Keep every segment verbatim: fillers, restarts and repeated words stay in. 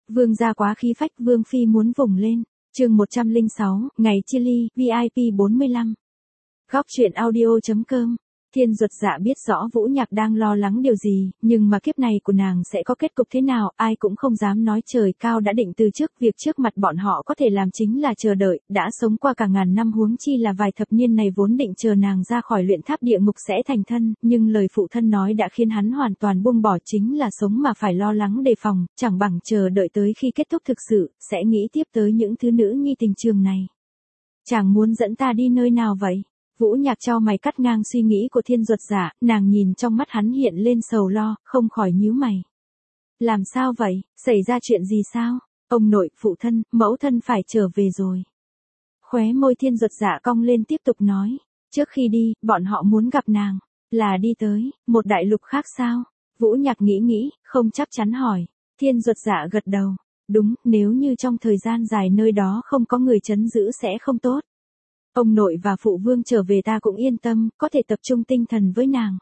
Vương gia quá khí phách, Vương phi muốn vùng lên. Chương một trăm lẻ sáu, ngày chia ly, vi ai pi bốn mươi lăm. Góc truyện audio chấm com. Thiên Duật Dạ biết rõ Vũ Nhạc đang lo lắng điều gì, nhưng mà kiếp này của nàng sẽ có kết cục thế nào, ai cũng không dám nói, trời cao đã định từ trước, việc trước mặt bọn họ có thể làm chính là chờ đợi, đã sống qua cả ngàn năm huống chi là vài thập niên này vốn định chờ nàng ra khỏi luyện tháp địa ngục sẽ thành thân, nhưng lời phụ thân nói đã khiến hắn hoàn toàn buông bỏ, chính là sống mà phải lo lắng đề phòng, chẳng bằng chờ đợi tới khi kết thúc thực sự, sẽ nghĩ tiếp tới những thứ nữ nhi tình trường này. Chàng muốn dẫn ta đi nơi nào vậy? Vũ Nhạc chau mày cắt ngang suy nghĩ của Thiên Duật Dạ, nàng nhìn trong mắt hắn hiện lên sầu lo, không khỏi nhíu mày. Làm sao vậy, xảy ra chuyện gì sao? Ông nội, phụ thân, mẫu thân phải trở về rồi. Khóe môi Thiên Duật Dạ cong lên tiếp tục nói, trước khi đi, bọn họ muốn gặp nàng, là đi tới, một đại lục khác sao? Vũ Nhạc nghĩ nghĩ, không chắc chắn hỏi. Thiên Duật Dạ gật đầu, đúng, nếu như trong thời gian dài nơi đó không có người trấn giữ sẽ không tốt. Ông nội và phụ vương trở về ta cũng yên tâm, có thể tập trung tinh thần với nàng.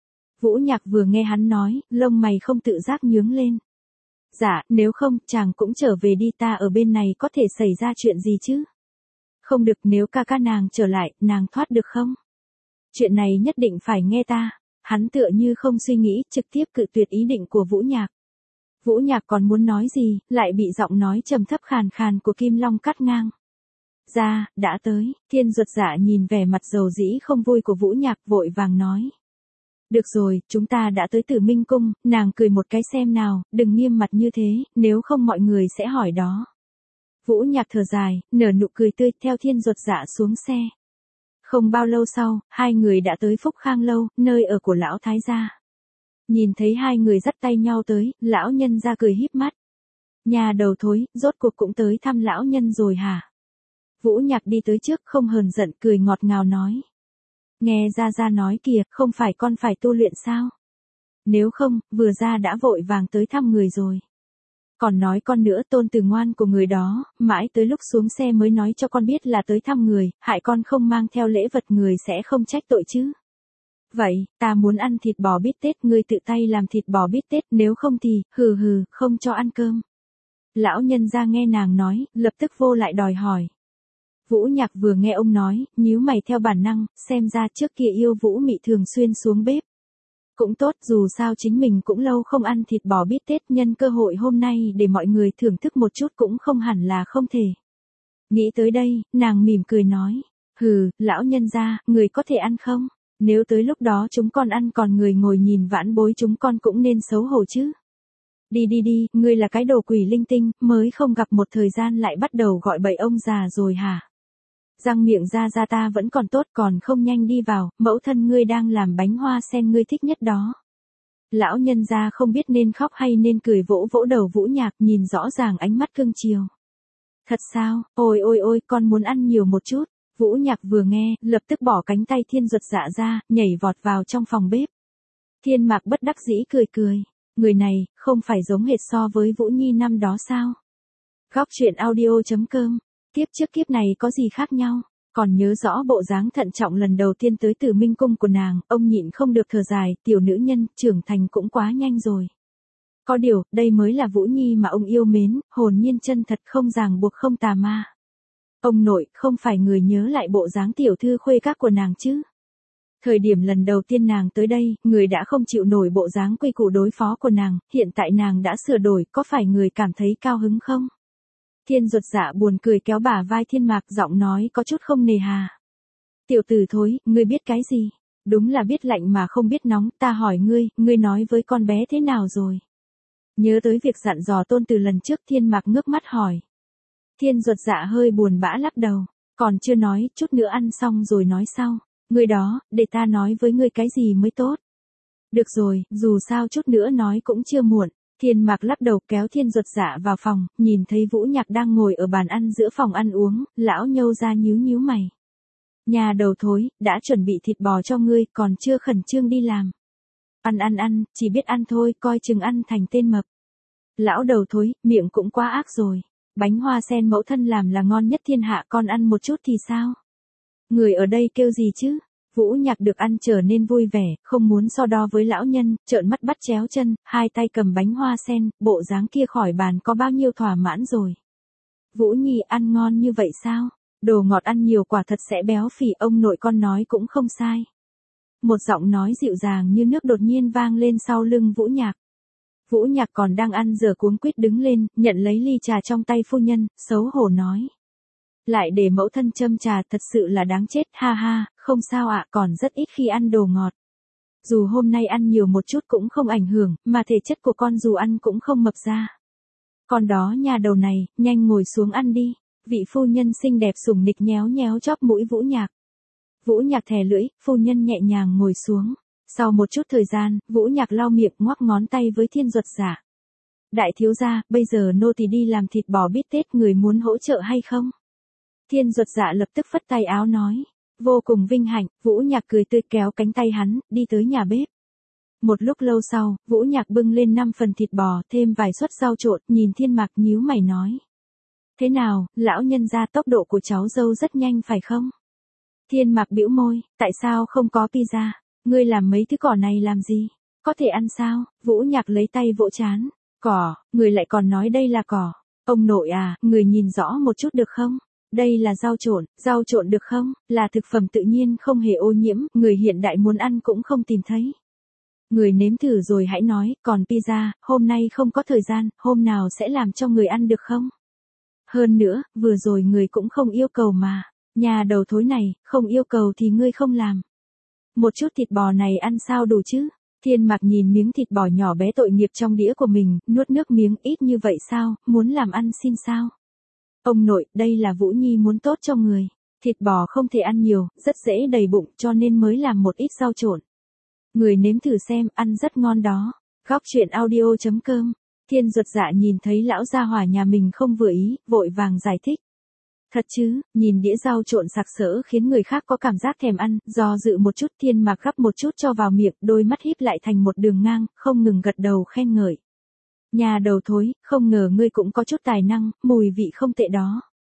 Vũ Nhạc vừa nghe hắn nói, lông mày không tự giác nhướng lên. Dạ, nếu không, chàng cũng trở về đi, ta ở bên này có thể xảy ra chuyện gì chứ? Không được, nếu ca ca nàng trở lại, nàng thoát được không? Chuyện này nhất định phải nghe ta. Hắn tựa như không suy nghĩ, trực tiếp cự tuyệt ý định của Vũ Nhạc. Vũ Nhạc còn muốn nói gì, lại bị giọng nói trầm thấp khàn khàn của Kim Long cắt ngang. Ra, đã tới, Thiên Duật Dạ nhìn vẻ mặt dầu dĩ không vui của Vũ Nhạc vội vàng nói. Được rồi, chúng ta đã tới Tử Minh Cung, nàng cười một cái xem nào, đừng nghiêm mặt như thế, nếu không mọi người sẽ hỏi đó. Vũ Nhạc thở dài, nở nụ cười tươi theo Thiên Duật Dạ xuống xe. Không bao lâu sau, hai người đã tới Phúc Khang Lâu, nơi ở của lão thái gia. Nhìn thấy hai người dắt tay nhau tới, lão nhân ra cười híp mắt. Nhà đầu thối, rốt cuộc cũng tới thăm lão nhân rồi hả? Vũ Nhạc đi tới trước không hờn giận cười ngọt ngào nói. Nghe ra ra nói kìa, không phải con phải tu luyện sao? Nếu không, vừa ra đã vội vàng tới thăm người rồi. Còn nói con nữa, tôn từ ngoan của người đó, mãi tới lúc xuống xe mới nói cho con biết là tới thăm người, hại con không mang theo lễ vật người sẽ không trách tội chứ. Vậy, ta muốn ăn thịt bò bít tết, ngươi tự tay làm thịt bò bít tết, nếu không thì, hừ hừ, không cho ăn cơm. Lão nhân ra nghe nàng nói, lập tức vô lại đòi hỏi. Vũ Nhạc vừa nghe ông nói, nhíu mày theo bản năng, xem ra trước kia yêu Vũ Mị thường xuyên xuống bếp. Cũng tốt, dù sao chính mình cũng lâu không ăn thịt bò bít tết, nhân cơ hội hôm nay để mọi người thưởng thức một chút cũng không hẳn là không thể. Nghĩ tới đây, nàng mỉm cười nói, hừ, lão nhân gia, người có thể ăn không? Nếu tới lúc đó chúng con ăn còn người ngồi nhìn vãn bối chúng con cũng nên xấu hổ chứ. Đi đi đi, ngươi là cái đồ quỷ linh tinh, mới không gặp một thời gian lại bắt đầu gọi bậy ông già rồi hả? Răng miệng ra ra ta vẫn còn tốt, còn không nhanh đi vào, mẫu thân ngươi đang làm bánh hoa sen ngươi thích nhất đó. Lão nhân gia không biết nên khóc hay nên cười, vỗ vỗ đầu Vũ Nhạc, nhìn rõ ràng ánh mắt cưng chiều. Thật sao, ôi ôi ôi, con muốn ăn nhiều một chút. Vũ Nhạc vừa nghe, lập tức bỏ cánh tay Thiên Duật Dạ ra, nhảy vọt vào trong phòng bếp. Thiên Mạc bất đắc dĩ cười cười, người này, không phải giống hệt so với Vũ Nhi năm đó sao? Góc truyện audio chấm com. Kiếp trước kiếp này có gì khác nhau, còn nhớ rõ bộ dáng thận trọng lần đầu tiên tới Tử Minh Cung của nàng, ông nhịn không được thở dài, tiểu nữ nhân, trưởng thành cũng quá nhanh rồi. Có điều, đây mới là Vũ Nhi mà ông yêu mến, hồn nhiên chân thật không ràng buộc không tà ma. Ông nội, không phải người nhớ lại bộ dáng tiểu thư khuê các của nàng chứ? Thời điểm lần đầu tiên nàng tới đây, người đã không chịu nổi bộ dáng quy củ đối phó của nàng, hiện tại nàng đã sửa đổi, có phải người cảm thấy cao hứng không? Thiên Duật Dạ buồn cười kéo bả vai Thiên Mạc, giọng nói có chút không nề hà. Tiểu tử thối, ngươi biết cái gì? Đúng là biết lạnh mà không biết nóng, ta hỏi ngươi, ngươi nói với con bé thế nào rồi? Nhớ tới việc dặn dò tôn từ lần trước, Thiên Mạc ngước mắt hỏi. Thiên Duật Dạ hơi buồn bã lắc đầu, còn chưa nói, chút nữa ăn xong rồi nói sau. Ngươi đó, để ta nói với ngươi cái gì mới tốt. Được rồi, dù sao chút nữa nói cũng chưa muộn. Thiên Mạc lắc đầu kéo Thiên Duật Dạ vào phòng, nhìn thấy Vũ Nhạc đang ngồi ở bàn ăn giữa phòng ăn uống, lão nhâu ra nhíu nhíu mày. Nhà đầu thối, đã chuẩn bị thịt bò cho ngươi, còn chưa khẩn trương đi làm. Ăn ăn ăn, chỉ biết ăn thôi, coi chừng ăn thành tên mập. Lão đầu thối, miệng cũng quá ác rồi. Bánh hoa sen mẫu thân làm là ngon nhất thiên hạ, con ăn một chút thì sao? Người ở đây kêu gì chứ? Vũ Nhạc được ăn trở nên vui vẻ, không muốn so đo với lão nhân, trợn mắt bắt chéo chân, hai tay cầm bánh hoa sen, bộ dáng kia khỏi bàn có bao nhiêu thỏa mãn rồi. Vũ Nhi ăn ngon như vậy sao? Đồ ngọt ăn nhiều quả thật sẽ béo phì, ông nội con nói cũng không sai. Một giọng nói dịu dàng như nước đột nhiên vang lên sau lưng Vũ Nhạc. Vũ Nhạc còn đang ăn giờ cuống quýt đứng lên, nhận lấy ly trà trong tay phu nhân, xấu hổ nói. Lại để mẫu thân châm trà, thật sự là đáng chết, ha ha, không sao ạ, còn rất ít khi ăn đồ ngọt. Dù hôm nay ăn nhiều một chút cũng không ảnh hưởng, mà thể chất của con dù ăn cũng không mập ra. Còn đó nhà đầu này, nhanh ngồi xuống ăn đi. Vị phu nhân xinh đẹp sủng nịch nhéo nhéo chóp mũi Vũ Nhạc. Vũ Nhạc thè lưỡi, phu nhân nhẹ nhàng ngồi xuống. Sau một chút thời gian, Vũ Nhạc lau miệng ngoắc ngón tay với Thiên Duật Giả. Đại thiếu gia, bây giờ nô tỳ đi làm thịt bò bít tết, người muốn hỗ trợ hay không? Thiên Duật Giả lập tức phất tay áo nói. Vô cùng vinh hạnh, Vũ Nhạc cười tươi kéo cánh tay hắn, đi tới nhà bếp. Một lúc lâu sau, Vũ Nhạc bưng lên năm phần thịt bò, thêm vài suất rau trộn, nhìn Thiên Mạc nhíu mày nói. Thế nào, lão nhân gia, tốc độ của cháu dâu rất nhanh phải không? Thiên Mạc bĩu môi, tại sao không có pizza? Ngươi làm mấy thứ cỏ này làm gì? Có thể ăn sao? Vũ Nhạc lấy tay vỗ chán. Cỏ, người lại còn nói đây là cỏ. Ông nội à, người nhìn rõ một chút được không? Đây là rau trộn, rau trộn được không? Là thực phẩm tự nhiên không hề ô nhiễm, người hiện đại muốn ăn cũng không tìm thấy. Người nếm thử rồi hãy nói, còn pizza, hôm nay không có thời gian, hôm nào sẽ làm cho người ăn được không? Hơn nữa, vừa rồi người cũng không yêu cầu mà. Nhà đầu thối này, không yêu cầu thì ngươi không làm. Một chút thịt bò này ăn sao đủ chứ? Thiên Mạc nhìn miếng thịt bò nhỏ bé tội nghiệp trong đĩa của mình, nuốt nước miếng, ít như vậy sao, muốn làm ăn xin sao? Ông nội, đây là Vũ Nhi muốn tốt cho người. Thịt bò không thể ăn nhiều, rất dễ đầy bụng cho nên mới làm một ít rau trộn. Người nếm thử xem, ăn rất ngon đó. Góc truyện audio chấm com. Thiên Duật Dạ nhìn thấy lão gia hỏa nhà mình không vừa ý, vội vàng giải thích. Thật chứ, nhìn đĩa rau trộn sặc sỡ khiến người khác có cảm giác thèm ăn, do dự một chút Thiên Mạc gắp một chút cho vào miệng, đôi mắt híp lại thành một đường ngang, không ngừng gật đầu khen ngợi. Nhà đầu thối, không ngờ ngươi cũng có chút tài năng, mùi vị không tệ đó.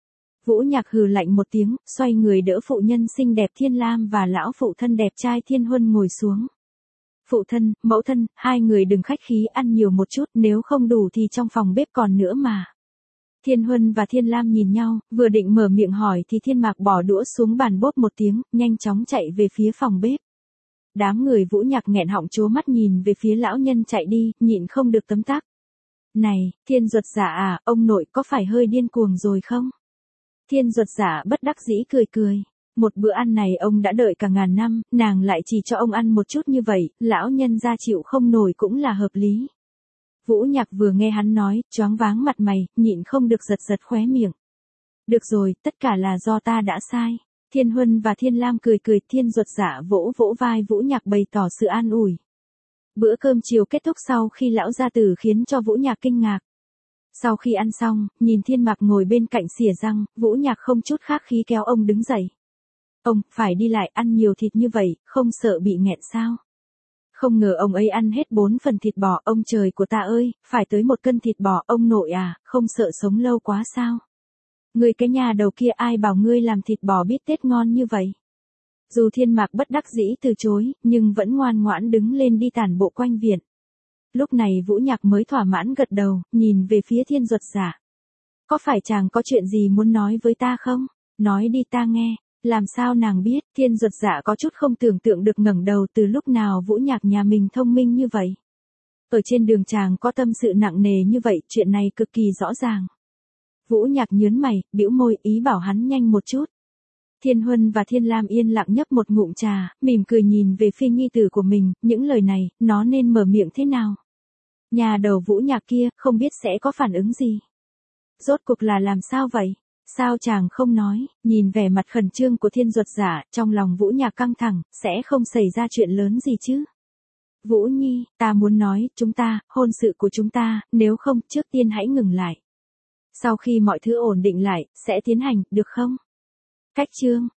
Vũ Nhạc hừ lạnh một tiếng, xoay người đỡ phụ nhân xinh đẹp Thiên Lam và lão phụ thân đẹp trai Thiên Huân ngồi xuống. Phụ thân, mẫu thân, hai người đừng khách khí, ăn nhiều một chút, nếu không đủ thì trong phòng bếp còn nữa mà. Thiên Huân và Thiên Lam nhìn nhau, vừa định mở miệng hỏi thì Thiên Mạc bỏ đũa xuống bàn bốp một tiếng, nhanh chóng chạy về phía phòng bếp. Đám người Vũ Nhạc nghẹn họng trố mắt nhìn về phía lão nhân chạy đi, nhịn không được tấm tắc. Này, Thiên Duật Giả à, ông nội có phải hơi điên cuồng rồi không? Thiên Duật Giả bất đắc dĩ cười cười. Một bữa ăn này ông đã đợi cả ngàn năm, nàng lại chỉ cho ông ăn một chút như vậy, lão nhân gia chịu không nổi cũng là hợp lý. Vũ Nhạc vừa nghe hắn nói, choáng váng mặt mày, nhịn không được giật giật khóe miệng. Được rồi, tất cả là do ta đã sai. Thiên Huân và Thiên Lam cười cười, Thiên Duật Giả vỗ vỗ vai Vũ Nhạc bày tỏ sự an ủi. Bữa cơm chiều kết thúc sau khi lão gia tử khiến cho Vũ Nhạc kinh ngạc. Sau khi ăn xong, nhìn Thiên Mạc ngồi bên cạnh xỉa răng, Vũ Nhạc không chút khác khí kéo ông đứng dậy. Ông, phải đi lại, ăn nhiều thịt như vậy, không sợ bị nghẹn sao? Không ngờ ông ấy ăn hết bốn phần thịt bò, ông trời của ta ơi, phải tới một cân thịt bò, ông nội à, không sợ sống lâu quá sao? Người cái nhà đầu kia ai bảo ngươi làm thịt bò bít tết ngon như vậy? Dù Thiên Mạc bất đắc dĩ từ chối, nhưng vẫn ngoan ngoãn đứng lên đi tản bộ quanh viện. Lúc này Vũ Nhạc mới thỏa mãn gật đầu, nhìn về phía Thiên Duật Giả. Có phải chàng có chuyện gì muốn nói với ta không? Nói đi ta nghe. Làm sao nàng biết? Thiên Duật Giả có chút không tưởng tượng được, ngẩng đầu, từ lúc nào Vũ Nhạc nhà mình thông minh như vậy. Ở trên đường chàng có tâm sự nặng nề như vậy, chuyện này cực kỳ rõ ràng. Vũ Nhạc nhớn mày, bĩu môi, ý bảo hắn nhanh một chút. Thiên Huân và Thiên Lam yên lặng nhấp một ngụm trà, mỉm cười nhìn về phía nhi tử của mình, những lời này, nó nên mở miệng thế nào? Nhà đầu Vũ Nhạc kia, không biết sẽ có phản ứng gì? Rốt cuộc là làm sao vậy? Sao chàng không nói? Nhìn vẻ mặt khẩn trương của Thiên Duật Giả, trong lòng Vũ Nhạc căng thẳng, sẽ không xảy ra chuyện lớn gì chứ? Vũ Nhi, ta muốn nói, chúng ta, hôn sự của chúng ta, nếu không, trước tiên hãy ngừng lại. Sau khi mọi thứ ổn định lại, sẽ tiến hành, được không? Cách chương,